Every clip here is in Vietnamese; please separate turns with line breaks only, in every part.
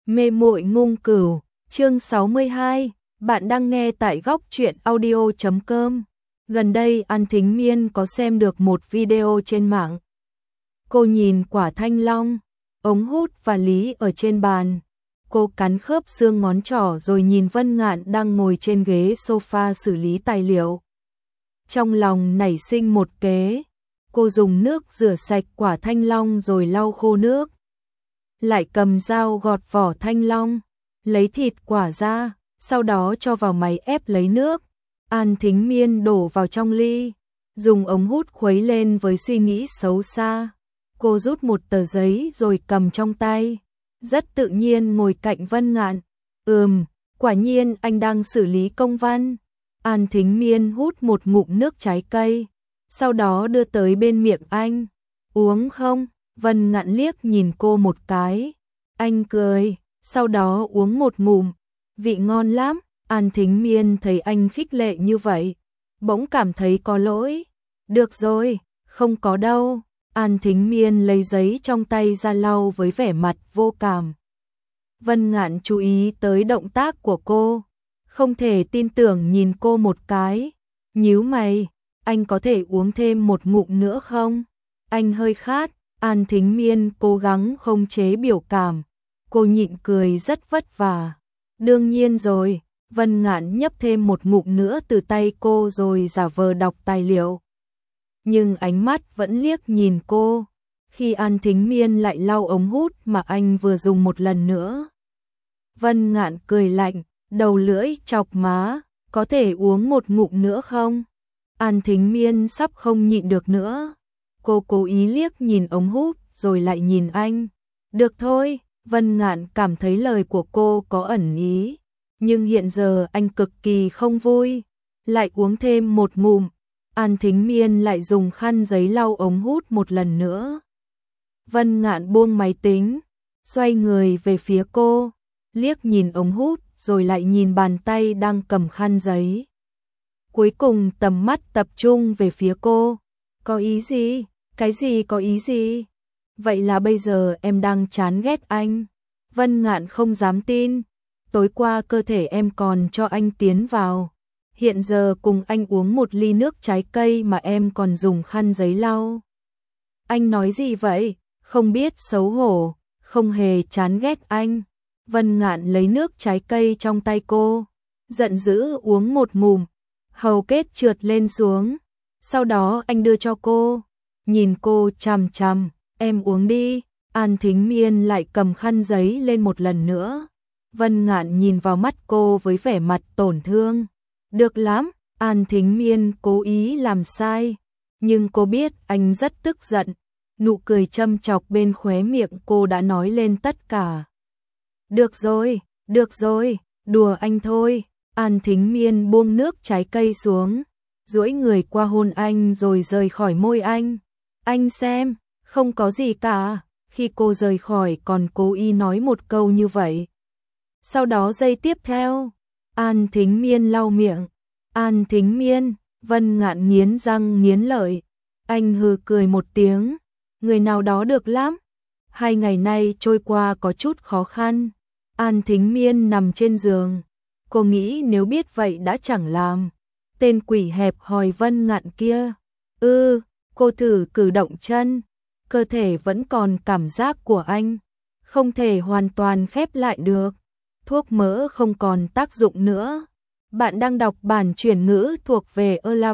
Mê muội ngung cửu, chương 62, bạn đang nghe tại góc truyện audio.com. Gần đây An Thính Miên có xem được một video trên mạng. Cô nhìn quả thanh long, ống hút và lý ở trên bàn. Cô cắn khớp xương ngón trỏ rồi nhìn Vân Ngạn đang ngồi trên ghế sofa xử lý tài liệu. Trong lòng nảy sinh một kế, cô dùng nước rửa sạch quả thanh long rồi lau khô nước. Lại cầm dao gọt vỏ thanh long, lấy thịt quả ra, sau đó cho vào máy ép lấy nước. An Thính Miên đổ vào trong ly, dùng ống hút khuấy lên với suy nghĩ xấu xa. Cô rút một tờ giấy rồi cầm trong tay, rất tự nhiên ngồi cạnh Vân Ngạn. Quả nhiên anh đang xử lý công văn. An Thính Miên hút một ngụm nước trái cây, sau đó đưa tới bên miệng anh. Uống không? Vân Ngạn liếc nhìn cô một cái. Anh cười, sau đó uống một ngụm. Vị ngon lắm. An Thính Miên thấy anh khích lệ như vậy, bỗng cảm thấy có lỗi. Được rồi, không có đâu. An Thính Miên lấy giấy trong tay ra lau với vẻ mặt vô cảm. Vân Ngạn chú ý tới động tác của cô, không thể tin tưởng nhìn cô một cái. Nhíu mày, anh có thể uống thêm một ngụm nữa không? Anh hơi khát. An Thính Miên cố gắng không chế biểu cảm. Cô nhịn cười rất vất vả. Đương nhiên rồi. Vân Ngạn nhấp thêm một ngụm nữa từ tay cô rồi giả vờ đọc tài liệu. Nhưng ánh mắt vẫn liếc nhìn cô. Khi An Thính Miên lại lau ống hút mà anh vừa dùng một lần nữa. Vân Ngạn cười lạnh, đầu lưỡi chọc má. Có thể uống một ngụm nữa không? An Thính Miên sắp không nhịn được nữa. Cô cố ý liếc nhìn ống hút rồi lại nhìn anh. Được thôi. Vân Ngạn cảm thấy lời của cô có ẩn ý. Nhưng hiện giờ anh cực kỳ không vui. Lại uống thêm một ngụm. An Thính Miên lại dùng khăn giấy lau ống hút một lần nữa. Vân Ngạn buông máy tính, xoay người về phía cô, liếc nhìn ống hút rồi lại nhìn bàn tay đang cầm khăn giấy. Cuối cùng tầm mắt tập trung về phía cô. Có ý gì? Cái gì có ý gì? Vậy là bây giờ em đang chán ghét anh? Vân Ngạn không dám tin. Tối qua cơ thể em còn cho anh tiến vào. Hiện giờ cùng anh uống một ly nước trái cây mà em còn dùng khăn giấy lau. Anh nói gì vậy? Không biết xấu hổ, không hề chán ghét anh. Vân Ngạn lấy nước trái cây trong tay cô, giận dữ uống một ngụm, hầu kết trượt lên xuống. Sau đó anh đưa cho cô, nhìn cô chằm chằm, em uống đi. An Thính Miên lại cầm khăn giấy lên một lần nữa. Vân Ngạn nhìn vào mắt cô với vẻ mặt tổn thương. Được lắm, An Thính Miên cố ý làm sai, nhưng cô biết anh rất tức giận. Nụ cười châm chọc bên khóe miệng cô đã nói lên tất cả. Được rồi, đùa anh thôi. An Thính Miên buông nước trái cây xuống, duỗi người qua hôn anh rồi rời khỏi môi anh. Anh xem, không có gì cả. Khi cô rời khỏi còn cố ý nói một câu như vậy. Sau đó giây tiếp theo, An Thính Miên lau miệng. An Thính Miên, Vân Ngạn nghiến răng nghiến lợi. Anh hừ cười một tiếng. Người nào đó được lắm. 2 ngày nay trôi qua có chút khó khăn. An Thính Miên nằm trên giường. Cô nghĩ nếu biết vậy đã chẳng làm. Tên quỷ hẹp hòi Vân Ngạn kia. Cô thử cử động chân. Cơ thể vẫn còn cảm giác của anh. Không thể hoàn toàn khép lại được. Thuốc mỡ không còn tác dụng nữa. Bạn đang đọc bản chuyển ngữ thuộc về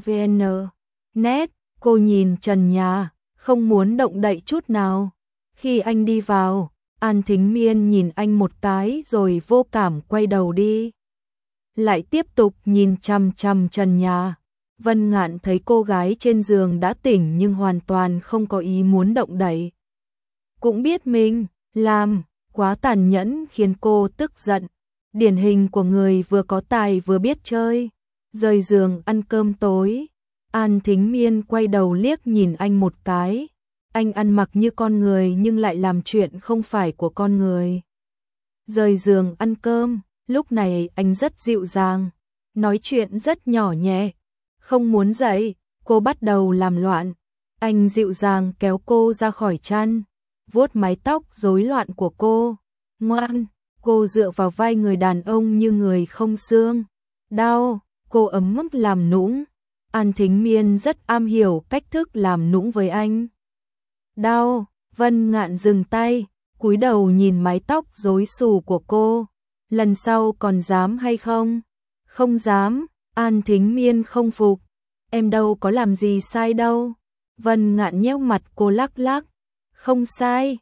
elavn.net. Cô nhìn trần nhà, không muốn động đậy chút nào. Khi anh đi vào, An Thính Miên nhìn anh một cái rồi vô cảm quay đầu đi. Lại tiếp tục nhìn chằm chằm trần nhà. Vân Ngạn thấy cô gái trên giường đã tỉnh nhưng hoàn toàn không có ý muốn động đậy. Cũng biết mình làm quá tàn nhẫn khiến cô tức giận. Điển hình của người vừa có tài vừa biết chơi. Rời giường ăn cơm tối. An Thính Miên quay đầu liếc nhìn anh một cái. Anh ăn mặc như con người nhưng lại làm chuyện không phải của con người. Rời giường ăn cơm, lúc này anh rất dịu dàng, nói chuyện rất nhỏ nhẹ. Không muốn dậy, cô bắt đầu làm loạn. Anh dịu dàng kéo cô ra khỏi chăn, vuốt mái tóc rối loạn của cô. Ngoan, Cô dựa vào vai người đàn ông như người không xương. Đau, cô ấm ức làm nũng. An Thính Miên rất am hiểu cách thức làm nũng với anh. Đau, Vân Ngạn dừng tay, cúi đầu nhìn mái tóc rối xù của cô. Lần sau còn dám hay không? Không dám, An Thính Miên không phục. Em đâu có làm gì sai đâu. Vân Ngạn nhéo mặt cô lắc lắc. Không sai,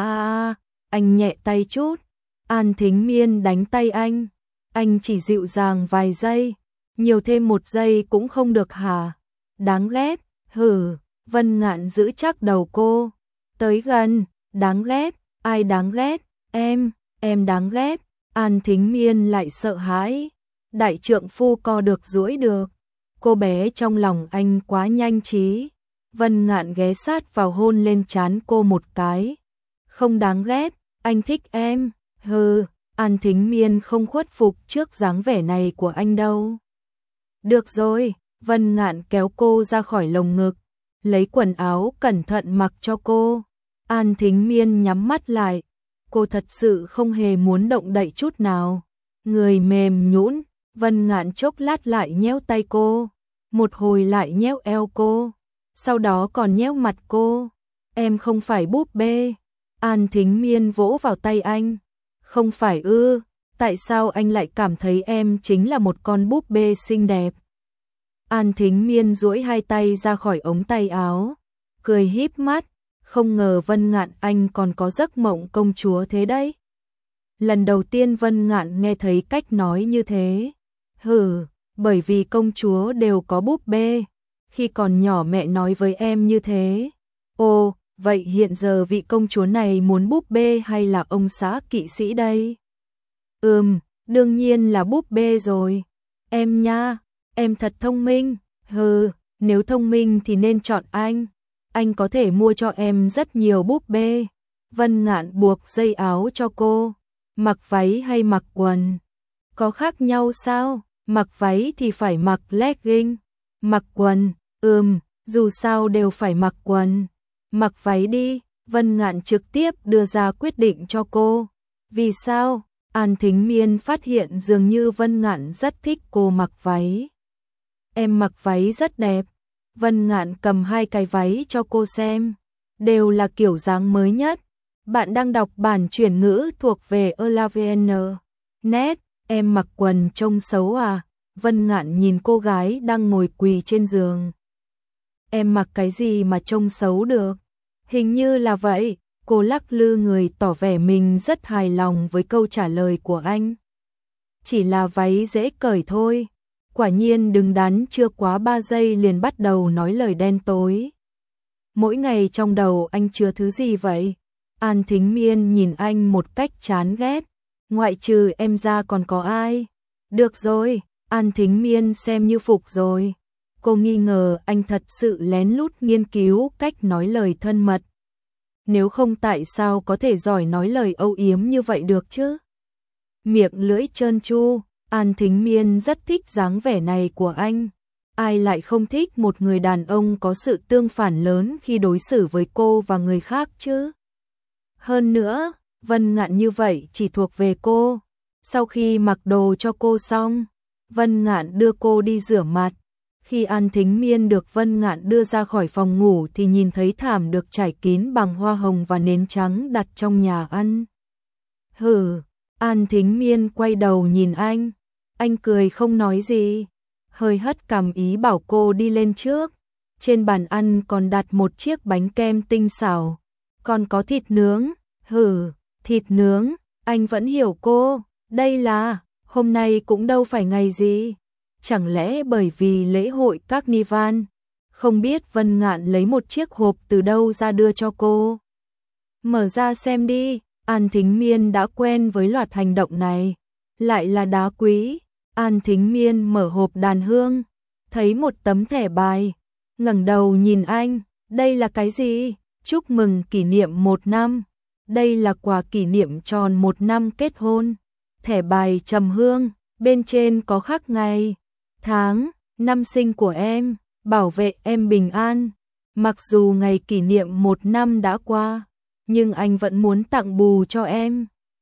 anh nhẹ tay chút. An Thính Miên đánh tay anh chỉ dịu dàng vài giây, nhiều thêm 1 giây cũng không được hả? Đáng ghét, hử, Vân Ngạn giữ chắc đầu cô. Tới gần, đáng ghét, ai đáng ghét, em đáng ghét. An Thính Miên lại sợ hãi, đại trượng phu co được duỗi được. Cô bé trong lòng anh quá nhanh trí. Vân Ngạn ghé sát vào hôn lên trán cô một cái. Không đáng ghét, anh thích em. Hừ, An Thính Miên không khuất phục trước dáng vẻ này của anh đâu. Được rồi, Vân Ngạn kéo cô ra khỏi lồng ngực, lấy quần áo cẩn thận mặc cho cô. An Thính Miên nhắm mắt lại, cô thật sự không hề muốn động đậy chút nào. Người mềm nhũn, Vân Ngạn chốc lát lại nhéo tay cô, một hồi lại nhéo eo cô, sau đó còn nhéo mặt cô. Em không phải búp bê. An Thính Miên vỗ vào tay anh. Không phải ư, tại sao anh lại cảm thấy em chính là một con búp bê xinh đẹp? An Thính Miên duỗi hai tay ra khỏi ống tay áo, cười híp mắt, không ngờ Vân Ngạn anh còn có giấc mộng công chúa thế đấy. Lần đầu tiên Vân Ngạn nghe thấy cách nói như thế. Hừ, bởi vì công chúa đều có búp bê, khi còn nhỏ mẹ nói với em như thế. Ồ, vậy hiện giờ vị công chúa này muốn búp bê hay là ông xã kỵ sĩ đây? Đương nhiên là búp bê rồi. Em nha, em thật thông minh. Hừ, nếu thông minh thì nên chọn anh. Anh có thể mua cho em rất nhiều búp bê. Vân Ngạn buộc dây áo cho cô. Mặc váy hay mặc quần? Có khác nhau sao? Mặc váy thì phải mặc legging. Mặc quần, dù sao đều phải mặc quần. Mặc váy đi, Vân Ngạn trực tiếp đưa ra quyết định cho cô. Vì sao? An Thính Miên phát hiện dường như Vân Ngạn rất thích cô mặc váy. Em mặc váy rất đẹp. Vân Ngạn cầm 2 cái váy cho cô xem. Đều là kiểu dáng mới nhất. Bạn đang đọc bản chuyển ngữ thuộc về Elavn. Net, em mặc quần trông xấu à? Vân Ngạn nhìn cô gái đang ngồi quỳ trên giường. Em mặc cái gì mà trông xấu được? Hình như là vậy. Cô lắc lư người tỏ vẻ mình rất hài lòng với câu trả lời của anh. Chỉ là váy dễ cởi thôi. Quả nhiên đứng đắn chưa quá 3 giây liền bắt đầu nói lời đen tối. Mỗi ngày trong đầu anh chứa thứ gì vậy? An Thính Miên nhìn anh một cách chán ghét. Ngoại trừ em ra còn có ai? Được rồi, An Thính Miên xem như phục rồi. Cô nghi ngờ anh thật sự lén lút nghiên cứu cách nói lời thân mật. Nếu không tại sao có thể giỏi nói lời âu yếm như vậy được chứ? Miệng lưỡi trơn tru, An Thính Miên rất thích dáng vẻ này của anh. Ai lại không thích một người đàn ông có sự tương phản lớn khi đối xử với cô và người khác chứ? Hơn nữa, Vân Ngạn như vậy chỉ thuộc về cô. Sau khi mặc đồ cho cô xong, Vân Ngạn đưa cô đi rửa mặt. Khi An Thính Miên được Vân Ngạn đưa ra khỏi phòng ngủ thì nhìn thấy thảm được trải kín bằng hoa hồng và nến trắng đặt trong nhà ăn. Hừ, An Thính Miên quay đầu nhìn anh cười không nói gì, hơi hất cằm ý bảo cô đi lên trước. Trên bàn ăn còn đặt một chiếc bánh kem tinh xảo, còn có thịt nướng. Hừ, thịt nướng, anh vẫn hiểu cô, đây là, hôm nay cũng đâu phải ngày gì. Chẳng lẽ bởi vì lễ hội Carnival? Không biết Vân Ngạn lấy một chiếc hộp từ đâu ra đưa cho cô. Mở ra xem đi, An Thính Miên đã quen với loạt hành động này. Lại là đá quý. An Thính Miên mở hộp đàn hương, thấy một tấm thẻ bài. Ngẩng đầu nhìn anh, đây là cái gì? Chúc mừng kỷ niệm 1 năm. Đây là quà kỷ niệm tròn 1 năm kết hôn. Thẻ bài trầm hương, bên trên có khắc ngày, tháng, năm sinh của em, bảo vệ em bình an. Mặc dù ngày kỷ niệm 1 năm đã qua, nhưng anh vẫn muốn tặng bù cho em.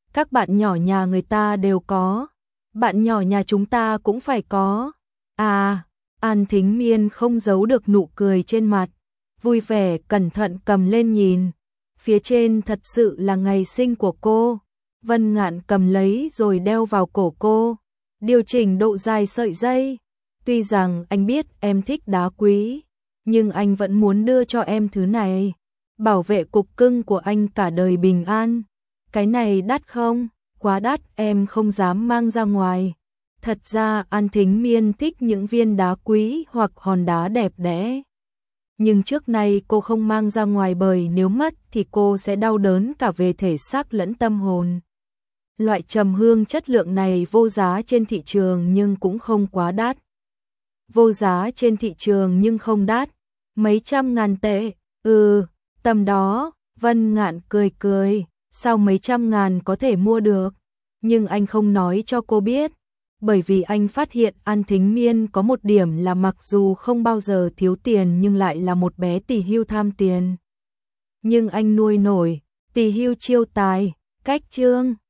Các bạn nhỏ nhà người ta đều có, bạn nhỏ nhà chúng ta cũng phải có. À, An Thính Miên không giấu được nụ cười trên mặt, vui vẻ cẩn thận cầm lên nhìn. Phía trên thật sự là ngày sinh của cô. Vân Ngạn cầm lấy rồi đeo vào cổ cô, điều chỉnh độ dài sợi dây. Tuy rằng anh biết em thích đá quý, nhưng anh vẫn muốn đưa cho em thứ này, bảo vệ cục cưng của anh cả đời bình an. Cái này đắt không? Quá đắt, em không dám mang ra ngoài. Thật ra An Thính Miên thích những viên đá quý hoặc hòn đá đẹp đẽ. Nhưng trước nay cô không mang ra ngoài bởi nếu mất thì cô sẽ đau đớn cả về thể xác lẫn tâm hồn. Loại trầm hương chất lượng này vô giá trên thị trường nhưng cũng không quá đắt. Vô giá trên thị trường nhưng không đắt, mấy trăm ngàn tệ, tầm đó. Vân Ngạn cười cười, sao mấy trăm ngàn có thể mua được, nhưng anh không nói cho cô biết, bởi vì anh phát hiện An Thính Miên có một điểm là mặc dù không bao giờ thiếu tiền nhưng lại là một bé tỳ hưu tham tiền. Nhưng anh nuôi nổi, tỳ hưu chiêu tài, cách chương.